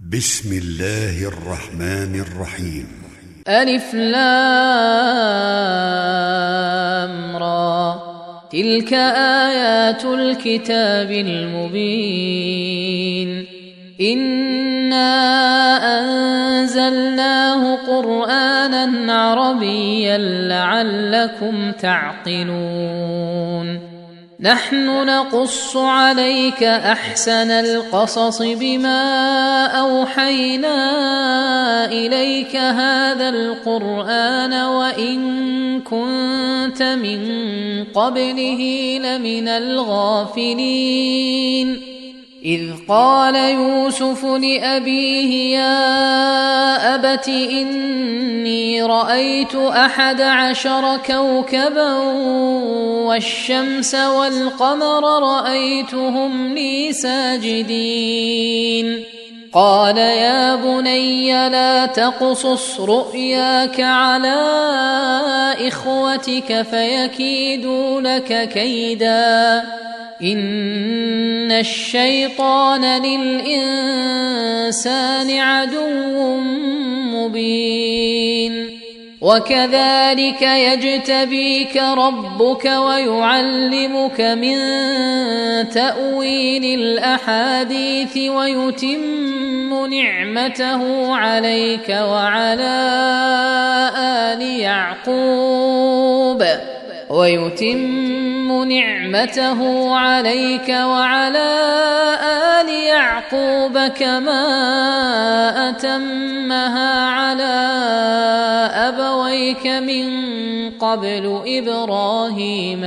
بسم الله الرحمن الرحيم. ألف لام را، تلك آيات الكتاب المبين. إنا أنزلناه قرآنا عربيا لعلكم تعقلون. نحن نقص عليك أحسن القصص بما أوحينا إليك هذا القرآن وإن كنت من قبله لمن الغافلين. إذ قال يوسف لأبيه يا أبت إني رأيت 11 كوكبا والشمس والقمر رأيتهم لي ساجدين. قال يا بني لا تقصص رؤياك على إخوتك فيكيدوا لك كيدا إن الشيطان للإنسان عدو مبين. وكذلك يجتبيك ربك ويعلمك من تأويل الأحاديث ويتم نعمته عليك وعلى آل يعقوب كما أتمها على أبويك من قبل إبراهيم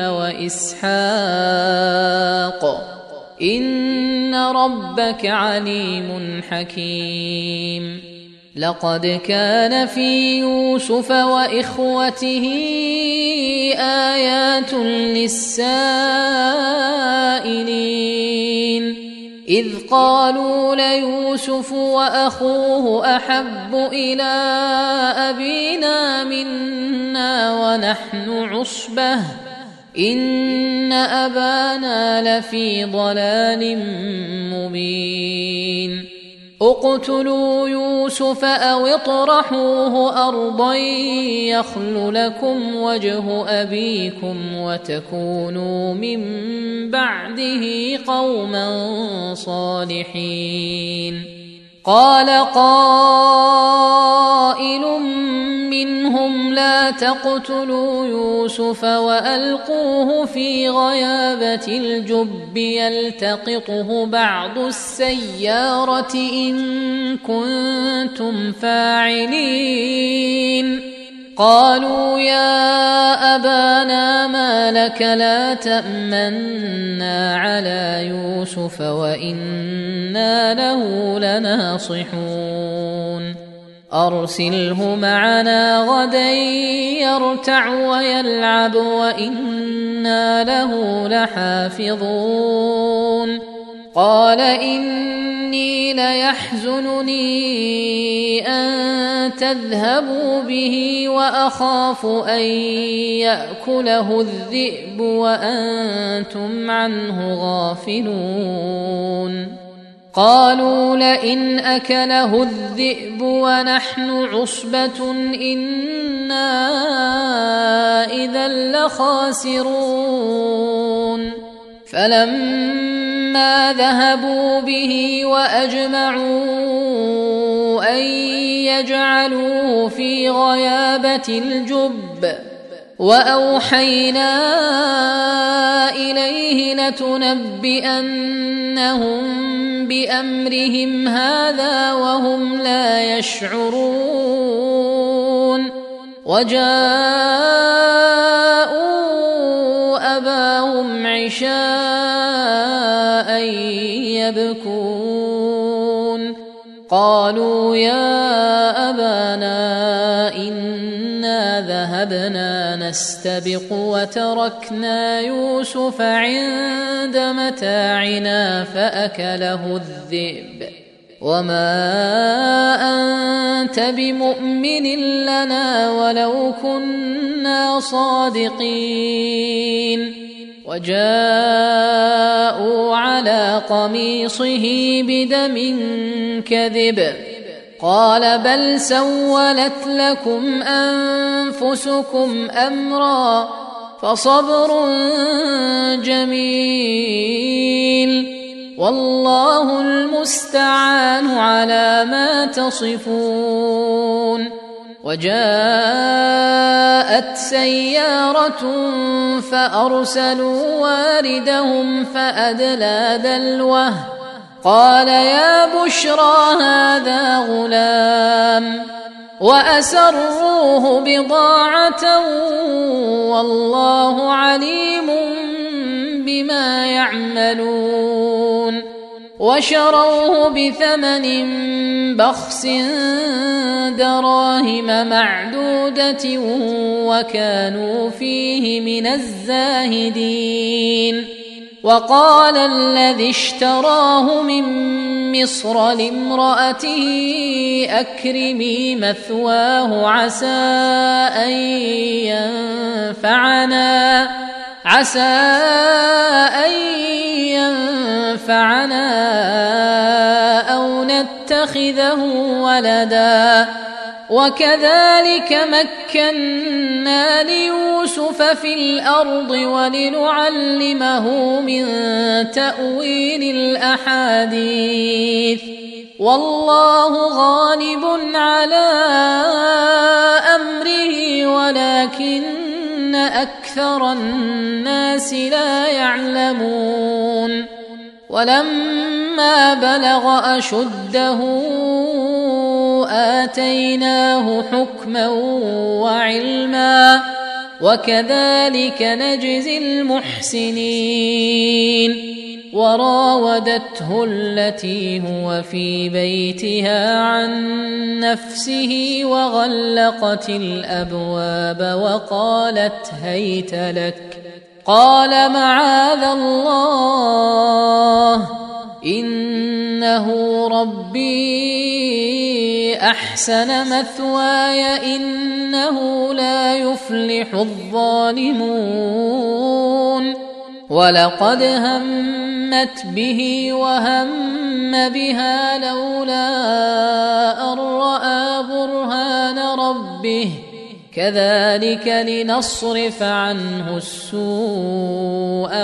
وإسحاق إن ربك عليم حكيم. لقد كان في يوسف وإخوته آيات للسائلين إذ قالوا ليوسف وأخوه أحب إلى أبينا منا ونحن عصبة إن أبانا لفي ضلال مبين. اقتلوا يوسف أو اطرحوه أرضا يخل لكم وجه أبيكم وتكونوا من بعده قوما صالحين. قال قائل منهم لا تقتلوا يوسف وألقوه في غيابة الجب يلتقطه بعض السيارة إن كنتم فاعلين. قالوا يا أبانا ما لك لا تأمنا على يوسف وإنا له لناصحون. أرسله معنا غدا يرتع ويلعب وإنا له لحافظون. قال إني ليحزنني أن تذهبوا به وأخاف أن يأكله الذئب وأنتم عنه غافلون. قالوا لئن أكله الذئب ونحن عصبة إنا إذا لخاسرون. فلما ذهبوا به وأجمعوا أن يجعلوه في غيابة الجب وأوحينا إليه لتنبئنهم بأمرهم هذا وهم لا يشعرون. وجاءوا أباهم عشاء يبكون. قالوا يا أبانا إنا ذهبنا نستبق وتركنا يوسف عند متاعنا فأكله الذئب وما أنت بمؤمن لنا ولو كنا صادقين. وجاءوا على قميصه بدم كذب قال بل سولت لكم أنفسكم أمرا فصبر جميل والله المستعان على ما تصفون. وجاءت سيارة فأرسلوا واردهم فأدلى دلوه قال يا بشرى هذا غلام وأسروه بضاعة والله عليم بما يعملون وشروه بثمن بخس دراهم معدودة وكانوا فيه من الزاهدين. وقال الذي اشتراه من مصر لامرأته أكرمي مثواه عسى أن ينفعنا أو نتخذه ولدا وكذلك مكنا ليوسف في الأرض ولنعلمه من تأويل الأحاديث والله غالب على أمره ولكن أكثر الناس لا يعلمون. ولما بلغ أشده آتيناه حكما وعلما وكذلك نجزي المحسنين. وراودته التي هو في بيتها عن نفسه وغلقت الأبواب وقالت هيت لك قال معاذ الله إنه ربي أحسن مثواي إنه لا يفلح الظالمون. ولقد همت به وهم بها لولا أن رأى برهان ربه كذلك لنصرف عنه السوء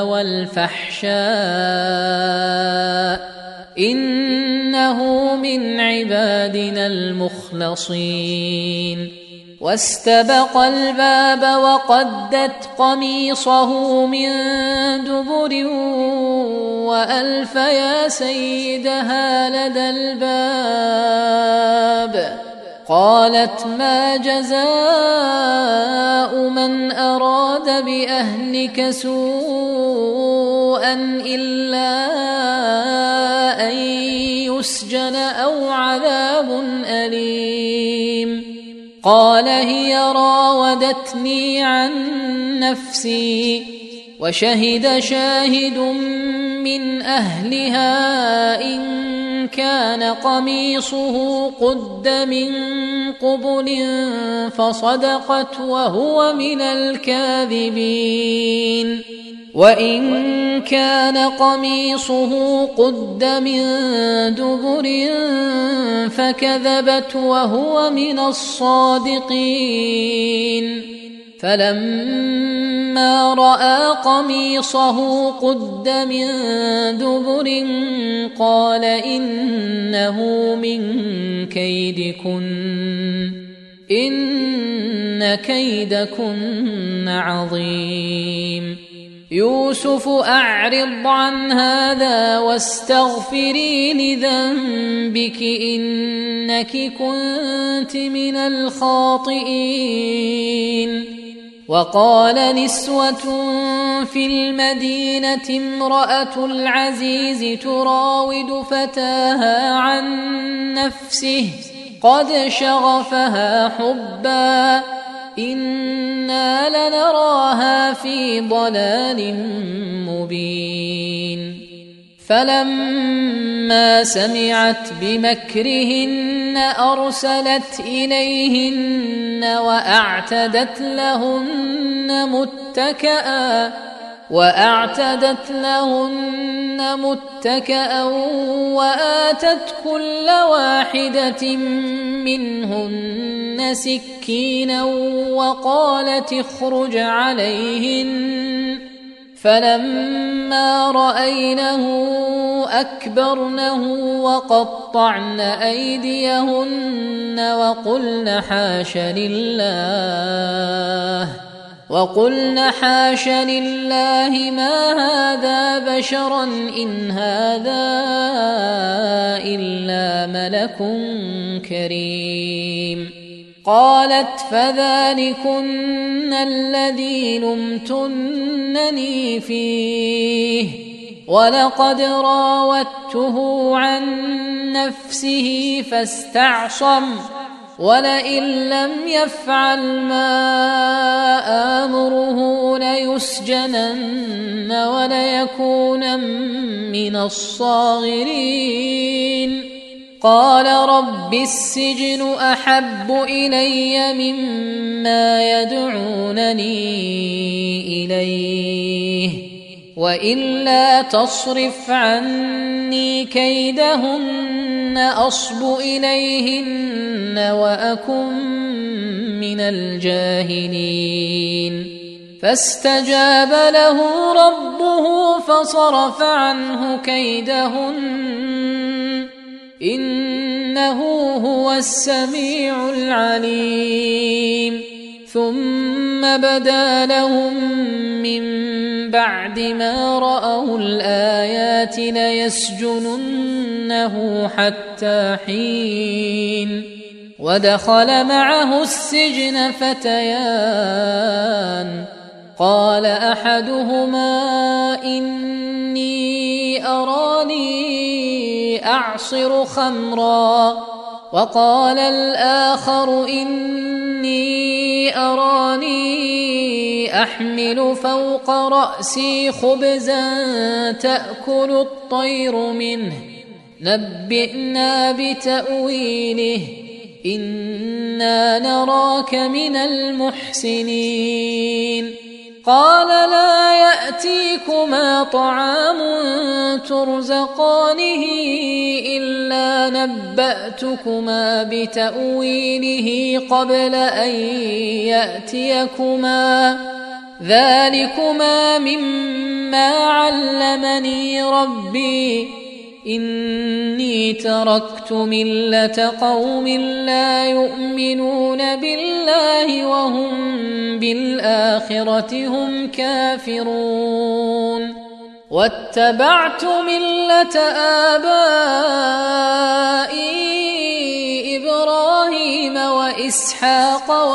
والفحشاء إنه من عبادنا المخلصين. واستبق الباب وقدت قميصه من دبر وألف يا سيدها لدى الباب قالت ما جزاء من أراد بأهلك سوءا إلا أن يسجن أو عذاب أليم قال هي راودتني عن نفسي وشهد شاهد من أهلها إن كان قميصه قد من قبل فصدقت وهو من الكاذبين وإن كان قميصه قد من دبر فكذبت وهو من الصادقين. فلما رأى قميصه قد من دبر قال إنه من كيدكن إن كيدكن عظيم. يوسف أعرض عن هذا واستغفري لذنبك إنك كنت من الخاطئين. وقال نسوة في المدينة امرأة العزيز تراود فتاها عن نفسه قد شغفها حبا إنا لنراها في ضلال مبين. فلما سمعت بمكرهن أرسلت إليهن وأعتدت لهن متكئا وأعتدت لهن متكأ وآتت كل واحدة منهن سكينا وقالت اخرج عليهن فلما رأينه أكبرنه وقطعن أيديهن وقلن حاش لله ما هذا بشرا إن هذا إلا ملك كريم. قالت فذلكن الذي لمتنني فيه ولقد راودته عن نفسه فاستعصم ولئن لم يفعل ما آمره ليسجنن وليكون من الصاغرين. قال رب السجن أحب إلي مما يدعونني إليه وإلا تصرف عني كيدهن أصب إليهن وأكن من الجاهلين. فاستجاب له ربه فصرف عنه كيدهن إنه هو السميع العليم. ثم بدا لهم من بعد ما رأوا الآيات ليسجننه حتى حين. ودخل معه السجن فتيان قال أحدهما إني أراني أعصر خمرا وقال الآخر إني أراني أحمل فوق رأسي خبزا تأكل الطير منه نبئنا بتأويله إنا نراك من المحسنين. قال لا يأتيكما طعام ترزقانه إلا نبأتكما بتأويله قبل أن يأتيكما ذلكما مما علمني ربي إني تركت ملة قوم لا يؤمنون بالله وهم بالآخرة هم كافرون واتبعت ملة آبائي إبراهيم وإسحاق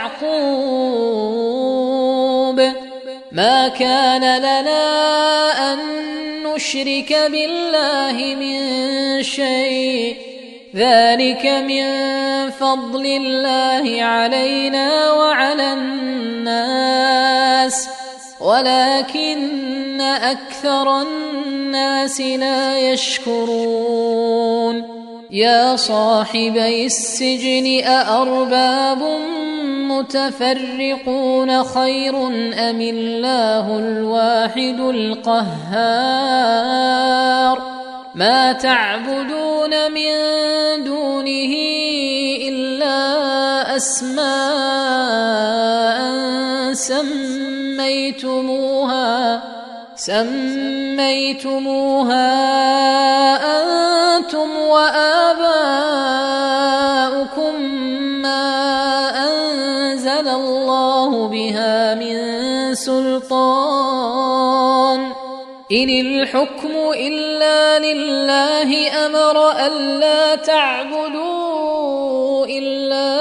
ويعقوب ما كان لنا أن نشرك بالله من شيء ذلك من فضل الله علينا وعلى الناس ولكن أكثر الناس لا يشكرون. يا صاحبي السجن أأرباب متفرقون خير أم الله الواحد القهار ما تعبدون من دونه إلا أسماء سميتموها أنتم وآباؤكم ما أنزل الله بها من سلطان إن الحكم إلا لله أمر ألا تعبدوا إلا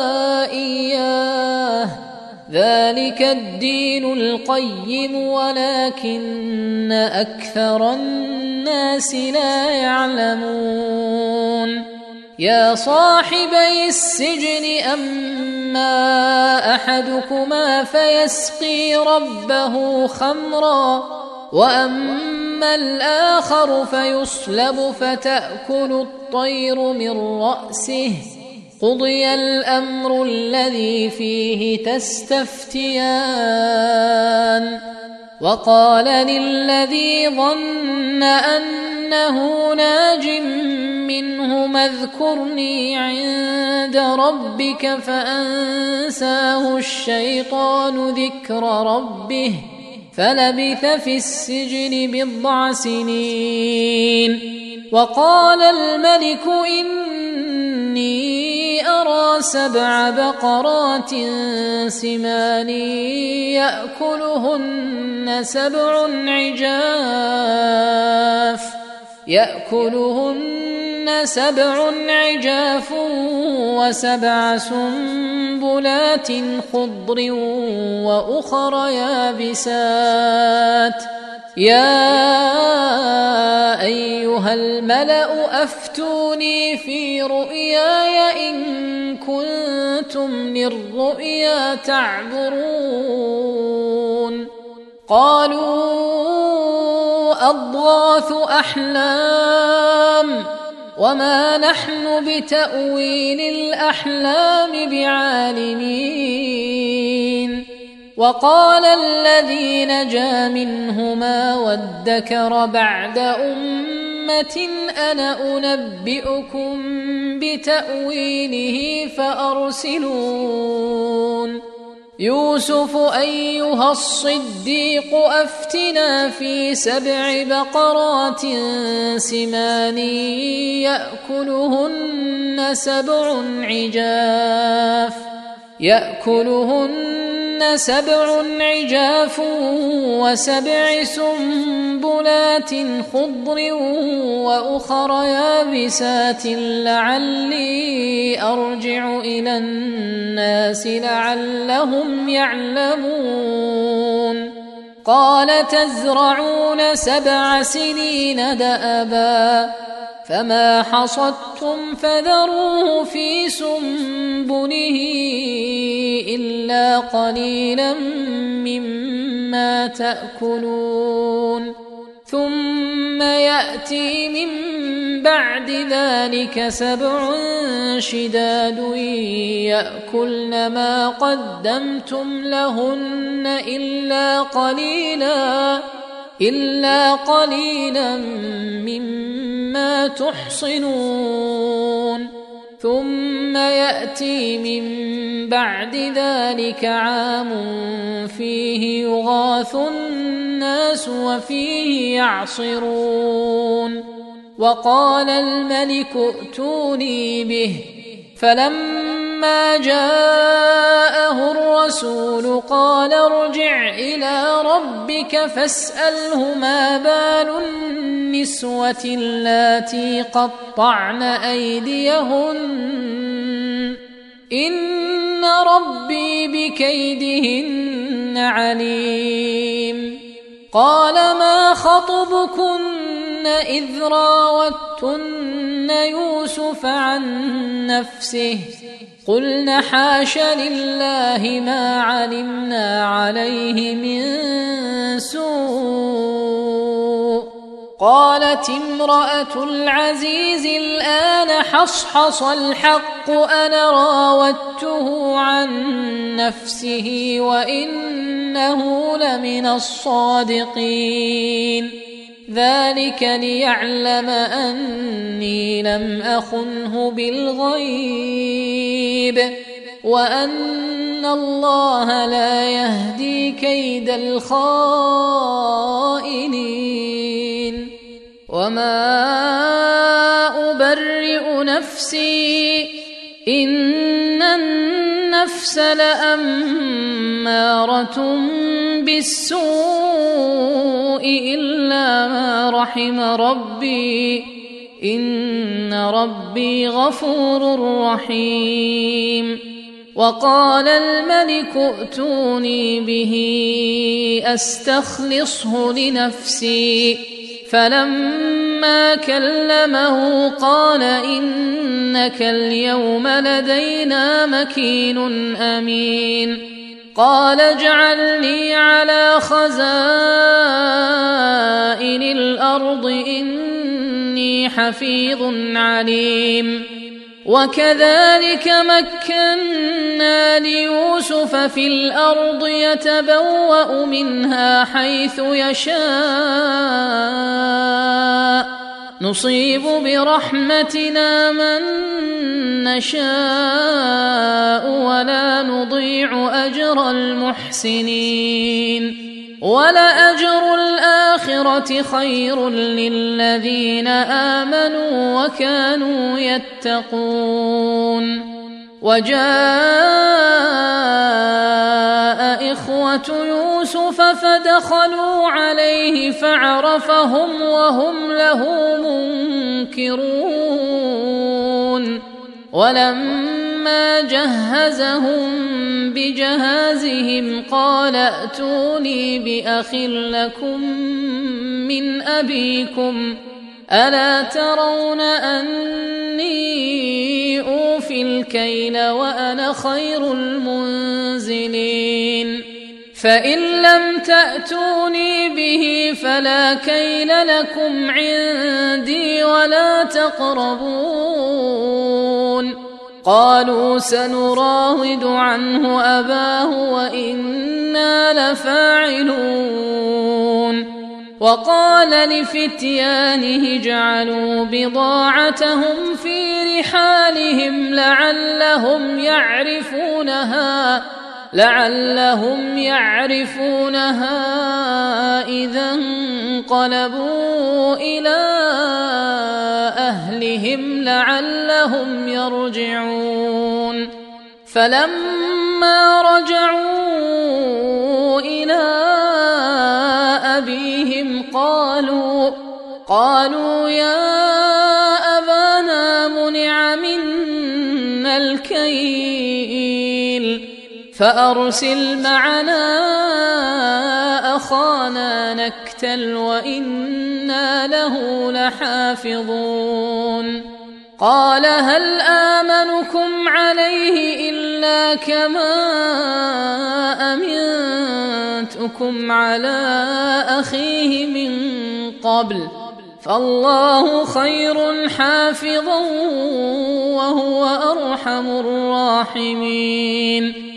إياه ذلك الدين القيم ولكن أكثر الناس لا يعلمون. يا صاحبي السجن أما أحدكما فيسقي ربه خمرا وأما الآخر فيصلب فتأكل الطير من رأسه قضي الأمر الذي فيه تستفتيان وقال للذي ظن أنه ناج منه اذكرني عند ربك فأنساه الشيطان ذكر ربه فلبث في السجن 10 سنين. وقال الملك إني أرى 7 بقرات سمان يأكلهن 7 عجاف و7 سنبلات خضر وأخر يابسات. يا أيها الملأ أفتوني في رؤياي إن كنتم للرؤيا تعبرون. قالوا أضغاث أحلام وما نحن بتأويل الأحلام بعالمين. وقال الذي نجا منهما وادكر بعد أمة أنا أنبئكم بتأويله فأرسلون. يوسف أيها الصديق أفتنا في 7 بقرات سمان يأكلهن 7 عجاف و7 سنبلات خضر وأخر يابسات لعلي أرجع إلى الناس لعلهم يعلمون. قال تزرعون 7 سنين دأبا فما حصدتم فذروه في سنبله إلا قليلا مما تأكلون. ثم يأتي من بعد ذلك 7 شداد يأكلن ما قدمتم لهن إلا قليلا مما تحصنون. ثم يأتي من بعد ذلك عام فيه يغاث الناس وفيه يعصرون. وقال الملك ائتوني به فلما جاءه الرسول قال ارجع إلى ربك فاسأله ما بال النسوة اللاتي قطعن أيديهن إن ربي بكيدهن عليم. قال ما خطبكن إذ راوتن يوسف عن نفسه قلن حاش لله ما علمنا عليه من سوء. قالت امرأة العزيز الآن حصحص الحق أنا راودته عن نفسه وإنه لمن الصادقين. ذلك ليعلم أني لم أخنه بالغيب وأن الله لا يهدي كيد الخائنين. وما أبرئ نفسي إن النفس لأمارة بالسوء إلا ما رحم ربي إن ربي غفور رحيم. وقال الملك ائتوني به أستخلصه لنفسي فلما كلمه قال إنك اليوم لدينا مكين أمين. قال اجعلني على خزائن الأرض إني حفيظ عليم. وكذلك مكنا ليوسف في الأرض يتبوأ منها حيث يشاء نصيب برحمتنا من نشاء ولا نضيع أجر المحسنين ولأجر الآخرة خير للذين آمنوا وكانوا يتقون وجاء إخوة يوسف فدخلوا عليه فعرفهم وهم له منكرون ولما جهزهم بجهازهم قال ائتوني بأخ لكم من أبيكم ألا ترون أني أوفي الكيل وأنا خير المنزلين فإن لم تأتوني به فلا كيل لكم عندي ولا تقربون قالوا سنراود عنه أباه وإنا لفاعلون وقال لفتيانه اجعلوا بضاعتهم في رحالهم لعلهم يعرفونها إذا انقلبوا إلى أهلهم لعلهم يرجعون فلما رجعوا إلى أبيهم قالوا يا أبانا منع منا الكيل فأرسل معنا أخانا نكتل وإنا له لحافظون قال هل آمنكم عليه إلا كما أمنتكم على أخيه من قبل فالله خير حافظا وهو أرحم الراحمين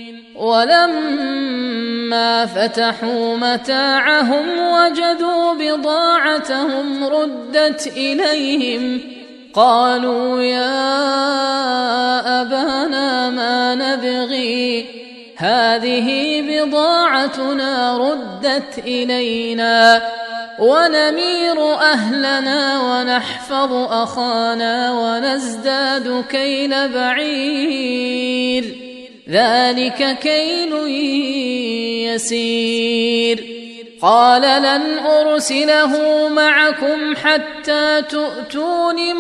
ولما فتحوا متاعهم وجدوا بضاعتهم ردت إليهم قالوا يا أبانا ما نبغي هذه بضاعتنا ردت إلينا ونمير أهلنا ونحفظ أخانا ونزداد كيل بعير ذلك كيل يسير قال لن أرسله معكم حتى تؤتون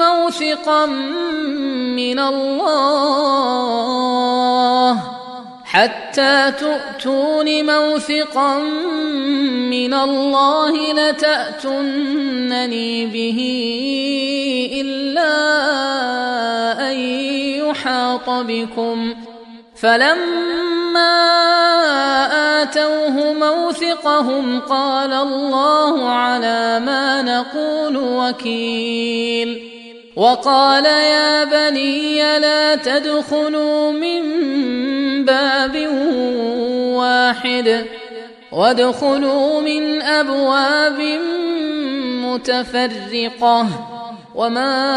موثقا من الله لتأتونني به إلا أن يحاط بكم فلما آتوه موثقهم قال الله على ما نقول وكيل وقال يا بني لا تدخلوا من باب واحد وادخلوا من أبواب متفرقة وما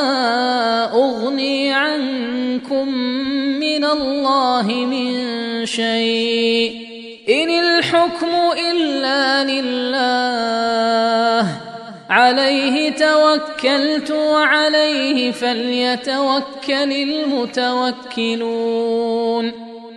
أغني عنكم من الله من شيء إن الحكم إلا لله عليه توكلت وعليه فليتوكل المتوكلون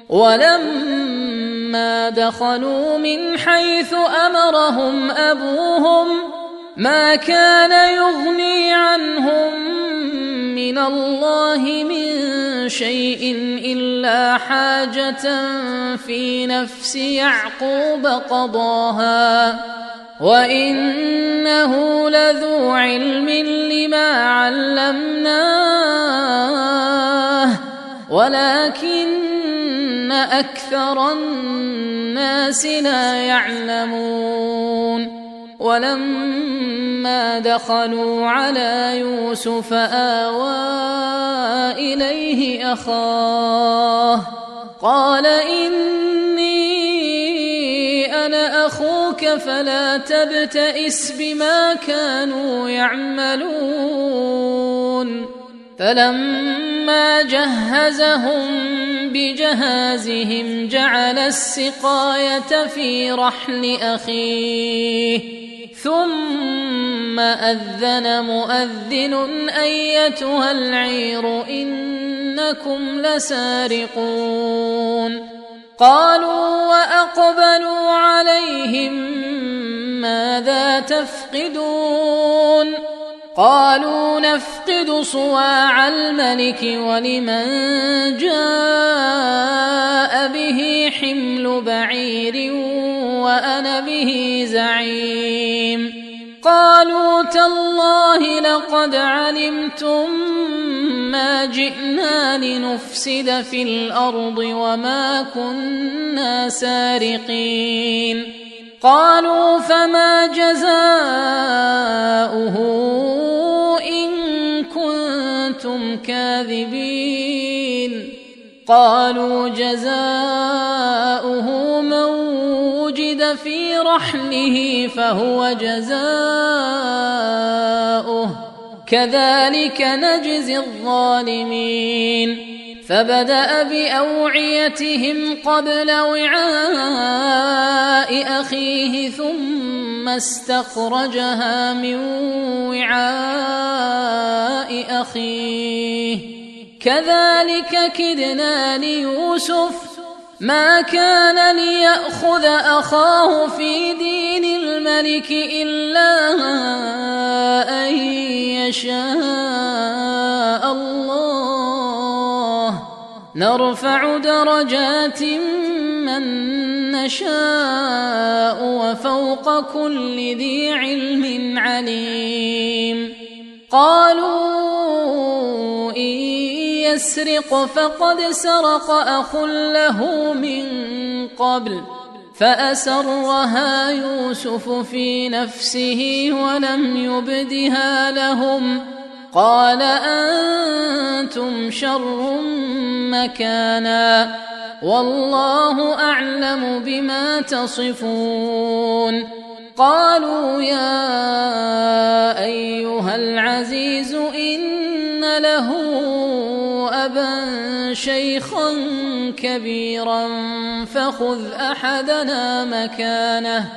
ولما دخلوا من حيث أمرهم أبوهم ما كان يغني عنهم من الله من شيء إلا حاجة في نفس يعقوب قضاها وإنه لذو علم لما علمناه ولكن أكثر الناس لا يعلمون ولما دخلوا على يوسف آوى إليه أخاه قال إني أنا أخوك فلا تبتئس بما كانوا يعملون فلما جهزهم بجهازهم جعل السقاية في رحل أخيه ثم أذن مؤذن أيتها العير إنكم لسارقون قالوا وأقبلوا عليهم ماذا تفقدون قالوا نفقد صواع الملك ولمن جاء به حمل بعير وأنا به زعيم قالوا تالله لقد علمتم ما جئنا لنفسد في الأرض وما كنا سارقين قالوا فما جزاؤه إن كنتم كاذبين قالوا جزاؤه من وجد في رحله فهو جزاؤه كذلك نجزي الظالمين فبدأ بأوعيتهم قبل وعاء أخيه ثم استخرجها من وعاء أخيه كذلك كدنا ليوسف ما كان ليأخذ أخاه في دين الملك إلا أن يشاء الله نرفع درجات من نشاء وفوق كل ذي علم عليم قالوا إن يسرق فقد سرق أخ له من قبل فأسرها يوسف في نفسه ولم يبدها لهم قال أنتم شر مكانا والله أعلم بما تصفون قالوا يا أيها العزيز إن له أبا شيخا كبيرا فخذ أحدنا مكانه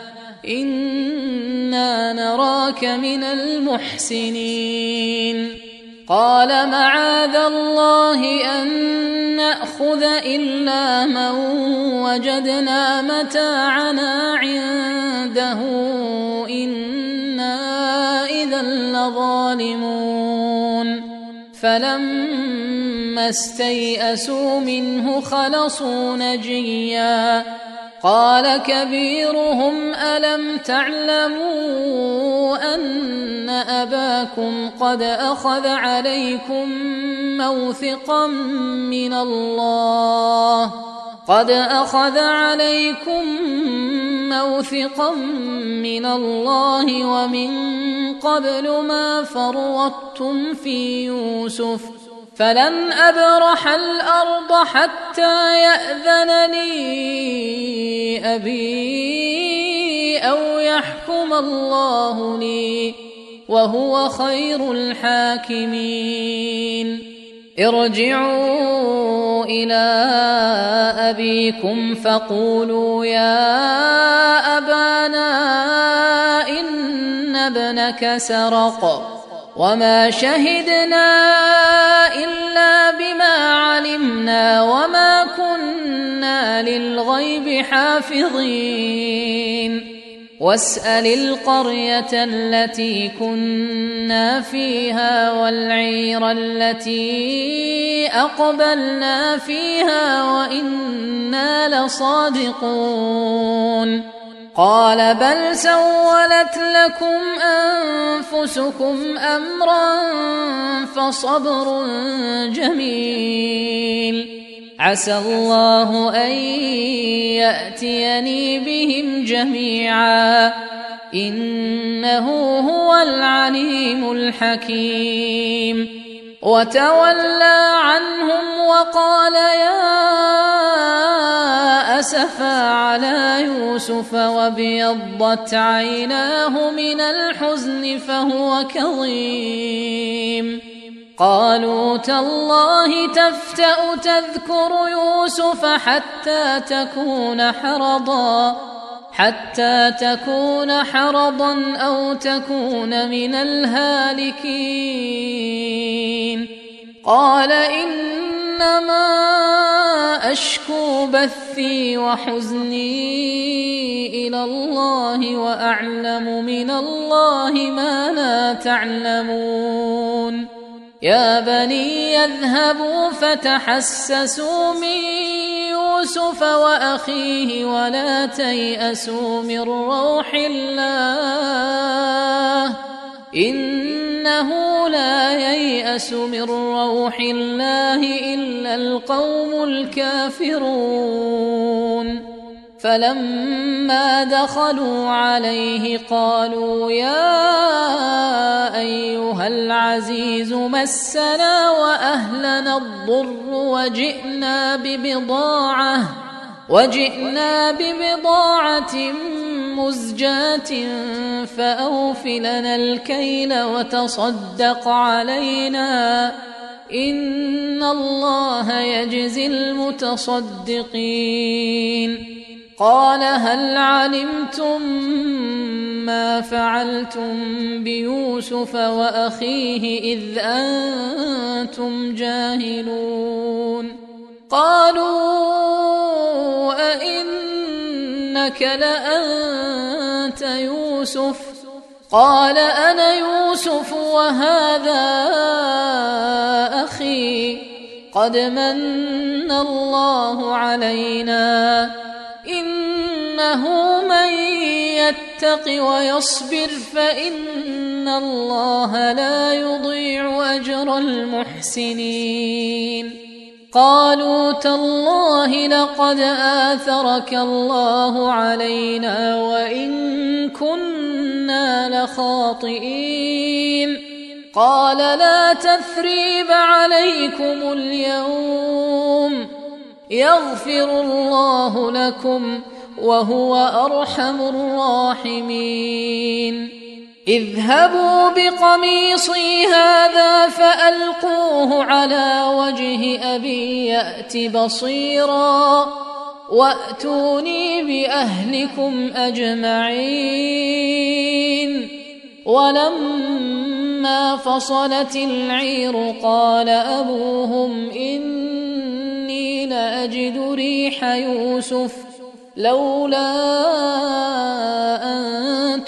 إنا نراك من المحسنين قال معاذ الله أن نأخذ إلا من وجدنا متاعنا عنده إنا إذا لظالمون فلما استيئسوا منه خلصوا نجيا قال كبيرهم ألم تعلموا أن أباكم قد أخذ عليكم موثقا من الله ومن قبل ما فرطتم في يوسف فلن أبرح الأرض حتى يأذن لي أبي أو يحكم الله لي وهو خير الحاكمين ارجعوا إلى أبيكم فقولوا يا أبانا إن ابنك سرق وما شهدنا إلا بما علمنا وما كنا للغيب حافظين واسأل القرية التي كنا فيها والعير التي أقبلنا فيها وإنا لصادقون قال بل سولت لكم أنفسكم أمرا فصبر جميل عسى الله أن يأتيني بهم جميعا إنه هو العليم الحكيم. وتولى عنهم وقال يا أسفا على يوسف وابيضت عيناه من الحزن فهو كظيم. قالوا تالله تفتأ تذكر يوسف حتى تكون حرضا أو تكون من الهالكين. قال إنما أشكو بثي وحزني إلى الله وأعلم من الله ما لا تعلمون. يا بني يذهبوا فتحسسوا من يوسف وأخيه ولا تيأسوا من روح الله إنه لا ييأس من روح الله إلا القوم الكافرون. فلما دخلوا عليه قالوا يا أيها العزيز مسنا وأهلنا الضر وجئنا ببضاعة مزجاة فأوف لنا الكيل وتصدق علينا إن الله يجزي المتصدقين. قال هل علمتم ما فعلتم بيوسف وأخيه إذ أنتم جاهلون؟ قالوا أئنك لأنت يوسف؟ قال أنا يوسف وهذا أخي قد من الله علينا إنه من يتق ويصبر فإن الله لا يضيع أجر المحسنين. قالوا تالله لقد آثرك الله علينا وإن كنا لخاطئين. قال لا تثريب عليكم اليوم يغفر الله لكم وهو أرحم الراحمين. اذهبوا بقميصي هذا فألقوه على وجه أبي يأت بصيرا وأتوني بأهلكم أجمعين. ولما فصلت العير قال أبوهم إني لأجد ريح يوسف لولا أن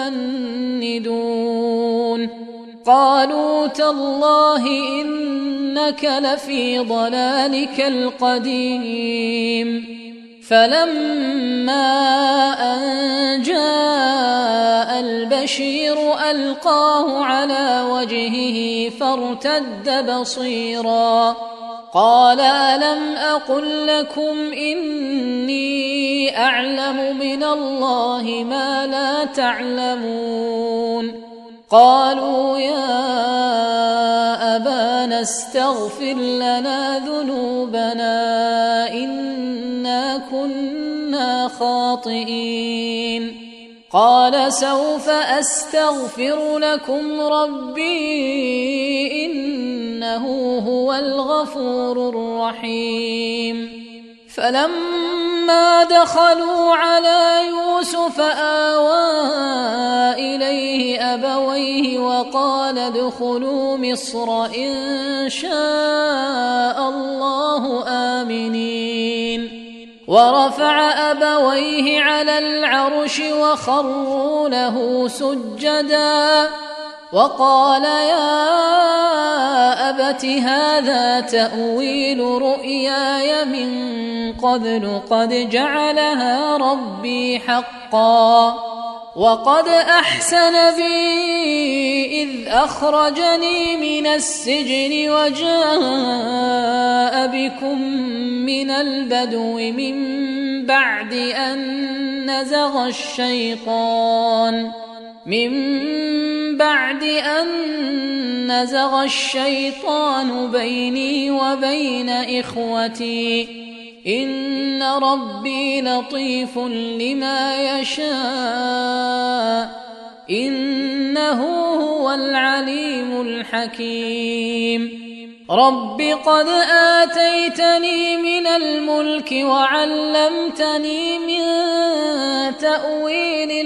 تفندون. قالوا تالله إنك لفي ضلالك القديم. فلما أن جاء البشير ألقاه على وجهه فارتد بصيرا قال ألم أقل لكم إني أعلم من الله ما لا تعلمون؟ قالوا يا أبانا استغفر لنا ذنوبنا إنا كنا خاطئين. قال سوف أستغفر لكم ربي إنه هو الغفور الرحيم. فلما دخلوا على يوسف آوى إليه أبويه وقال ادخلوا مصر إن شاء الله آمنين. ورفع أبويه على العرش وخروا له سجدا وقال يا أبت هذا تأويل رؤياي من قبل قد جعلها ربي حقا وقد أحسن بي إذ أخرجني من السجن وجاء بكم من البدو من بعد أن نزغ الشيطان بيني وبين إخوتي إن ربي لطيف لما يشاء إنه هو العليم الحكيم رب قد آتيتني من الملك وعلمتني من تأويل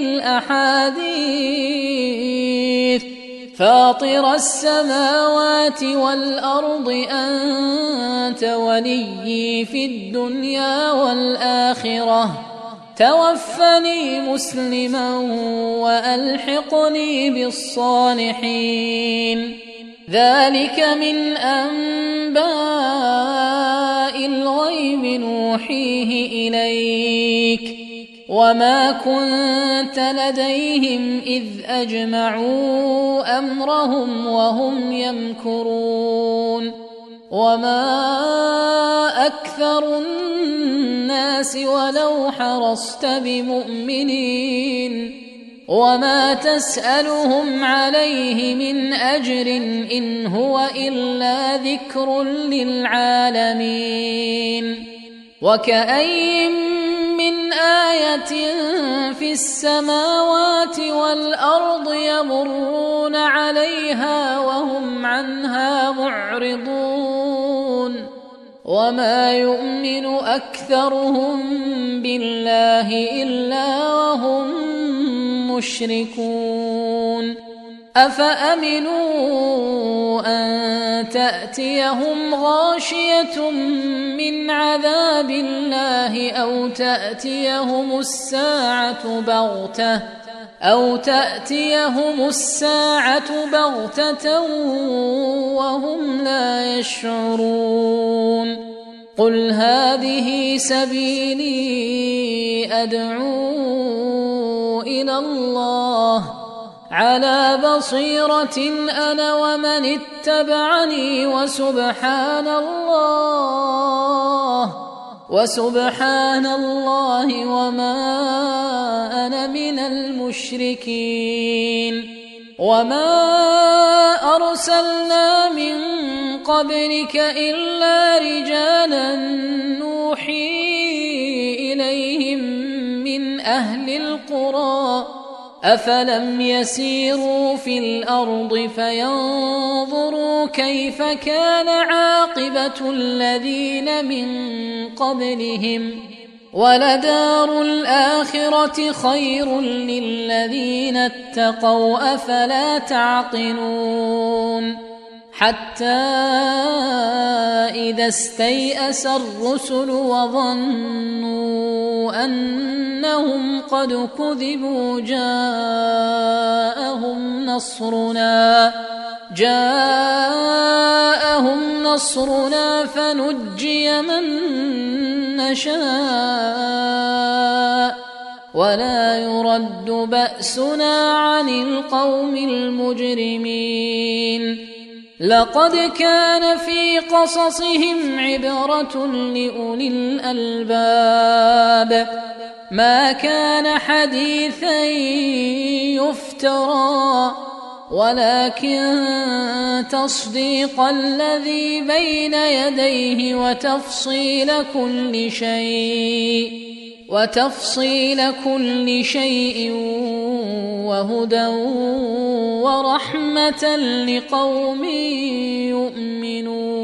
الأحاديث فاطر السماوات والأرض أنت وليي في الدنيا والآخرة توفني مسلما وألحقني بالصالحين ذلك من أنباء الغيب نوحيه إليك وما كنت لديهم إذ أجمعوا أمرهم وهم يمكرون وما أكثر الناس ولو حرصت بمؤمنين وما تسألهم عليه من أجر إن هو إلا ذكر للعالمين وكأي من آية في السماوات والأرض يمرون عليها وهم عنها معرضون وما يؤمن أكثرهم بالله إلا وهم مشركون أفأمنوا أن تأتيهم غاشية من عذاب الله أو تأتيهم الساعة بغتة وهم لا يشعرون قل هذه سبيلي أدعو إلى الله على بصيرة أنا ومن اتبعني وسبحان الله وما أنا من المشركين وما أرسلنا من قبلك إلا رجالا نوحي إليهم من أهل القرى أفلم يسيروا في الأرض فينظروا كيف كان عاقبة الذين من قبلهم ولدار الآخرة خير للذين اتقوا أفلا تعقلون حتى إذا استيأس الرسل وظنوا أنهم قد كذبوا جاءهم نصرنا فنجي من نشاء ولا يرد بأسنا عن القوم المجرمين لقد كان في قصصهم عبرة لأولي الألباب ما كان حديثا يفترى ولكن تصديق الذي بين يديه وتفصيل كل شيء وهدى ورحمة لقوم يؤمنون